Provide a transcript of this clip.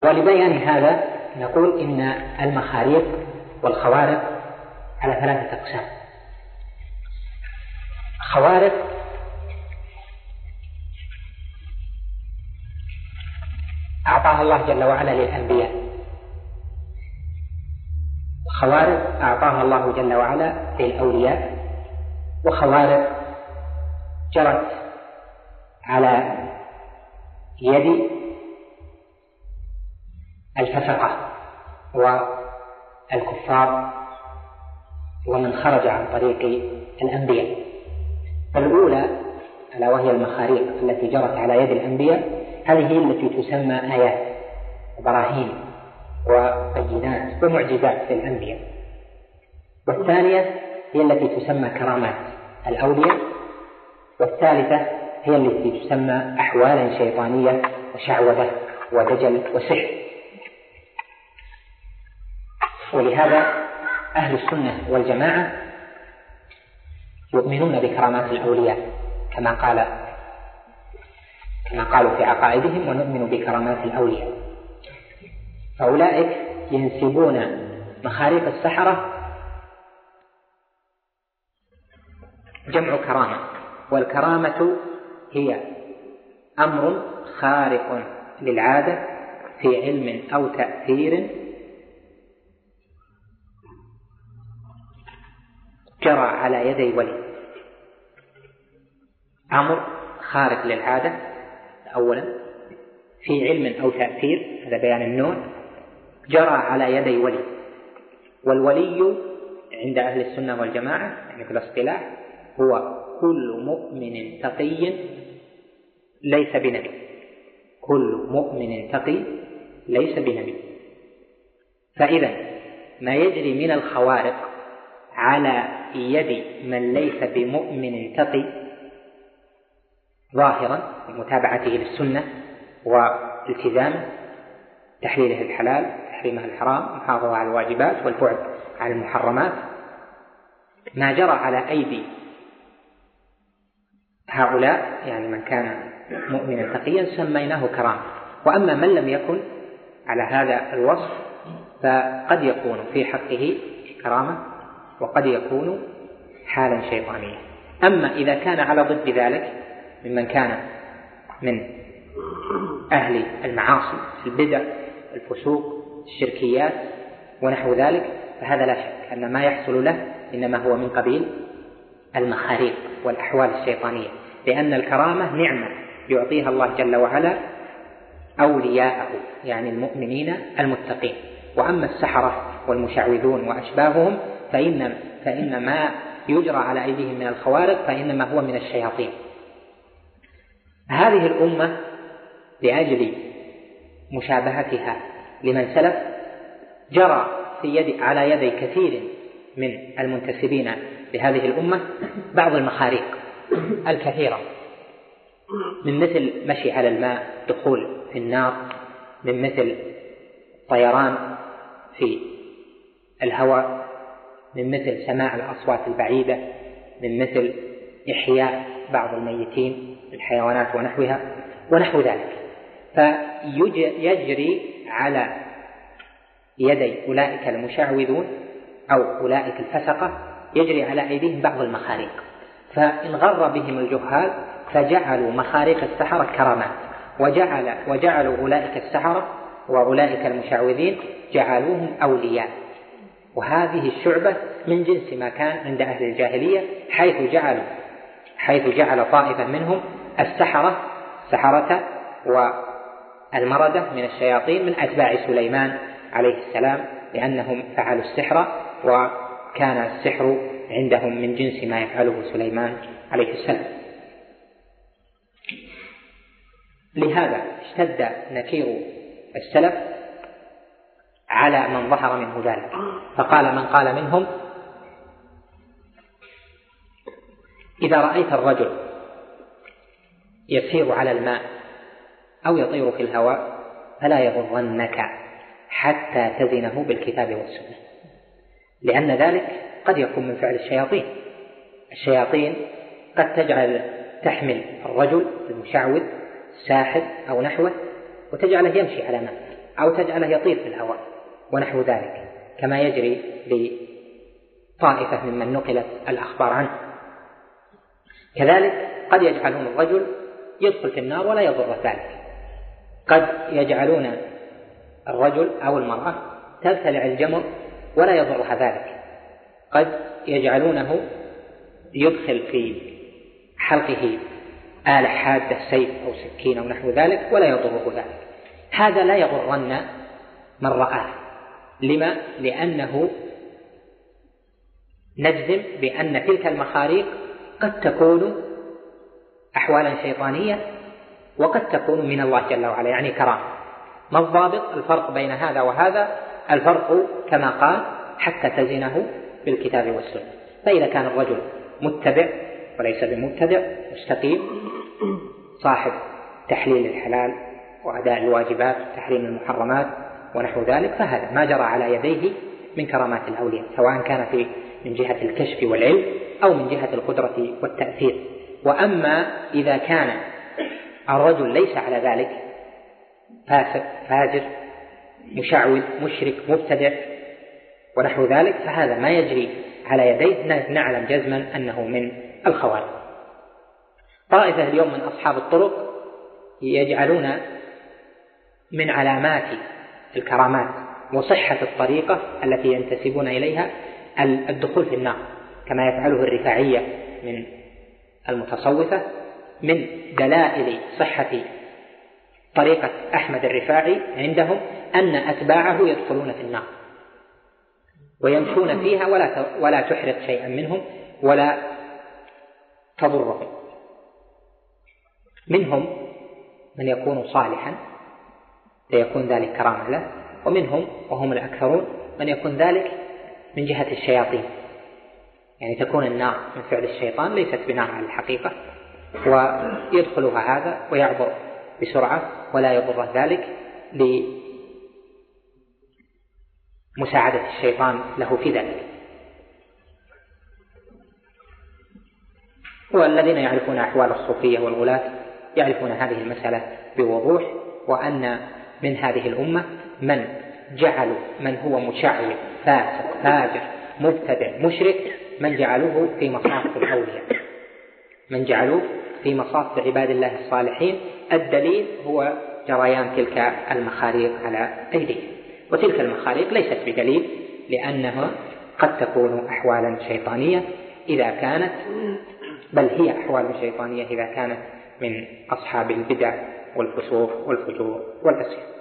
ولبيان هذا نقول إن المخاريق والخوارق على 3 أقسام. خوارق أعطاها الله جل وعلا للأنبياء، خوارق أعطاها الله جل وعلا للأولياء، وخوارق جرت على يد الفسقة والكفار ومن خرج عن طريق الأنبياء. فالأولى ألا وهي المخاريق التي جرت على يد الأنبياء، هذه هي التي تسمى آيات وبراهين وبينات ومعجزات للأنبياء. والثانية هي التي تسمى كرامات الأولياء. والثالثة هي التي تسمى أحوالا شيطانية وشعوذة ودجل وسحر. ولهذا أهل السنة والجماعة يؤمنون بكرامات الأولياء كما قالوا في عقائدهم: ونؤمن بكرامات الأولياء. فأولئك ينسبون مخاريق السحرة جمع كرامة، والكرامة هي أمر خارق للعادة في علم أو تأثير جرى على يدي ولي. أمر خارق للعادة أولا في علم أو تأثير، هذا بيان النوع، جرى على يدي ولي. والولي عند أهل السنة والجماعة يعني في الاصطلاح هو كل مؤمن تقي ليس بنبي، كل مؤمن تقي ليس بنبي. فإذا ما يجري من الخوارق على يد من ليس بمؤمن تقي ظاهرا بمتابعته للسنة والتزامه، تحليله الحلال تحريمه الحرام، محافظة على الواجبات والبعد عن المحرمات، ما جرى على أيدي هؤلاء يعني من كان مؤمنا تقيا سميناه كرامة. وأما من لم يكن على هذا الوصف فقد يكون في حقه كرامة وقد يكون حالا شيطانيا. أما إذا كان على ضد ذلك ممن كان من أهل المعاصي البدع الفسوق الشركيات ونحو ذلك، فهذا لا شك أن ما يحصل له إنما هو من قبيل المخاريق والأحوال الشيطانية، لأن الكرامة نعمة يعطيها الله جل وعلا أولياءه يعني المؤمنين المتقين. وأما السحرة والمشعوذون وأشباههم فإن ما يجرى على أيديهم من الخوارق فإنما هو من الشياطين. هذه الأمة لأجل مشابهتها لمن سلف جرى على يدي كثير من المنتسبين لهذه الأمة بعض المخاريق الكثيرة، من مثل مشي على الماء، دخول في النار، من مثل طيران في الهواء، من مثل سماع الأصوات البعيدة، من مثل إحياء بعض الميتين الحيوانات ونحوها ونحو ذلك. فيجري على يدي أولئك المشعوذون أو أولئك الفسقة يجري على أيديهم بعض المخاريق، فإن غر بهم الجهال فجعلوا مخاريق السحرة كرامات، وجعلوا أولئك السحرة وأولئك المشعوذين جعلوهم أولياء. وهذه الشعبة من جنس ما كان عند أهل الجاهلية، حيث جعل طائفة منهم السحرة والمردة من الشياطين من أتباع سليمان عليه السلام، لأنهم فعلوا السحر وكان السحر عندهم من جنس ما يفعله سليمان عليه السلام. لهذا اشتد نكير السلف على من ظهر منه ذلك، فقال من قال منهم: إذا رأيت الرجل يسير على الماء أو يطير في الهواء فلا يغرنك حتى تزنه بالكتاب والسنة، لأن ذلك قد يكون من فعل الشياطين. الشياطين قد تحمل الرجل المشعوذ الساحر أو نحوه وتجعله يمشي على ماء أو تجعله يطير في الهواء ونحو ذلك، كما يجري لطائفة ممن نقلت الأخبار عنه. كذلك قد يجعلون الرجل يدخل في النار ولا يضر ذلك، قد يجعلون الرجل أو المرأة تبتلع الجمر ولا يضرها ذلك، قد يجعلونه يدخل في حلقه آلة حادة سيف أو سكين أو نحو ذلك ولا يضره ذلك. هذا لا يغرن من رآه. لما؟ لأنه نجزم بأن تلك المخاريق قد تكون أحوالا شيطانية وقد تكون من الله جل وعلا، يعني كرامة. ما الضابط؟ الفرق بين هذا وهذا الفرق كما قال حتى تزنه بالكتاب والسنة. فإذا كان الرجل متبع وليس بمبتدع مستقيم صاحب تحليل الحلال وأداء الواجبات وتحريم المحرمات ونحو ذلك، فهذا ما جرى على يديه من كرامات الأولياء، سواء كان من جهة الكشف والعلم أو من جهة القدرة والتأثير. وأما إذا كان الرجل ليس على ذلك، فاسق فاجر مشعوذ مشرك مبتدع ونحو ذلك، فهذا ما يجري على يديه نعلم جزما أنه من الخوارج. طائفة اليوم من أصحاب الطرق يجعلون من علامات الكرامات وصحة الطريقة التي ينتسبون إليها الدخول في النار، كما يفعله الرفاعية من المتصوفة. من دلائل صحة طريقة أحمد الرفاعي عندهم أن أتباعه يدخلون في النار ويمشون فيها ولا تحرق شيئا منهم ولا تضرهم. منهم من يكون صالحا فيكون ذلك كرامة له، ومنهم وهم الأكثرون من يكون ذلك من جهة الشياطين، يعني تكون النار من فعل الشيطان ليست بنار على الحقيقة، ويدخلها هذا ويعبر بسرعة ولا يضر ذلك لمساعدة الشيطان له في ذلك. والذين يعرفون أحوال الصوفية والغلاة يعرفون هذه المسألة بوضوح، وأن من هذه الأمة من جعلوا من هو مشعوذ فاسق فاجر مبتدع مشرك من جعلوه في مصاف الأولياء، من جعلوه في مصاف عباد الله الصالحين. الدليل هو جريان تلك المخاريق على أيديهم، وتلك المخاريق ليست بدليل، لأنها قد تكون أحوالا شيطانية إذا كانت، بل هي أحوال شيطانية إذا كانت من أصحاب البدع والفسوق والفجور والعصيان.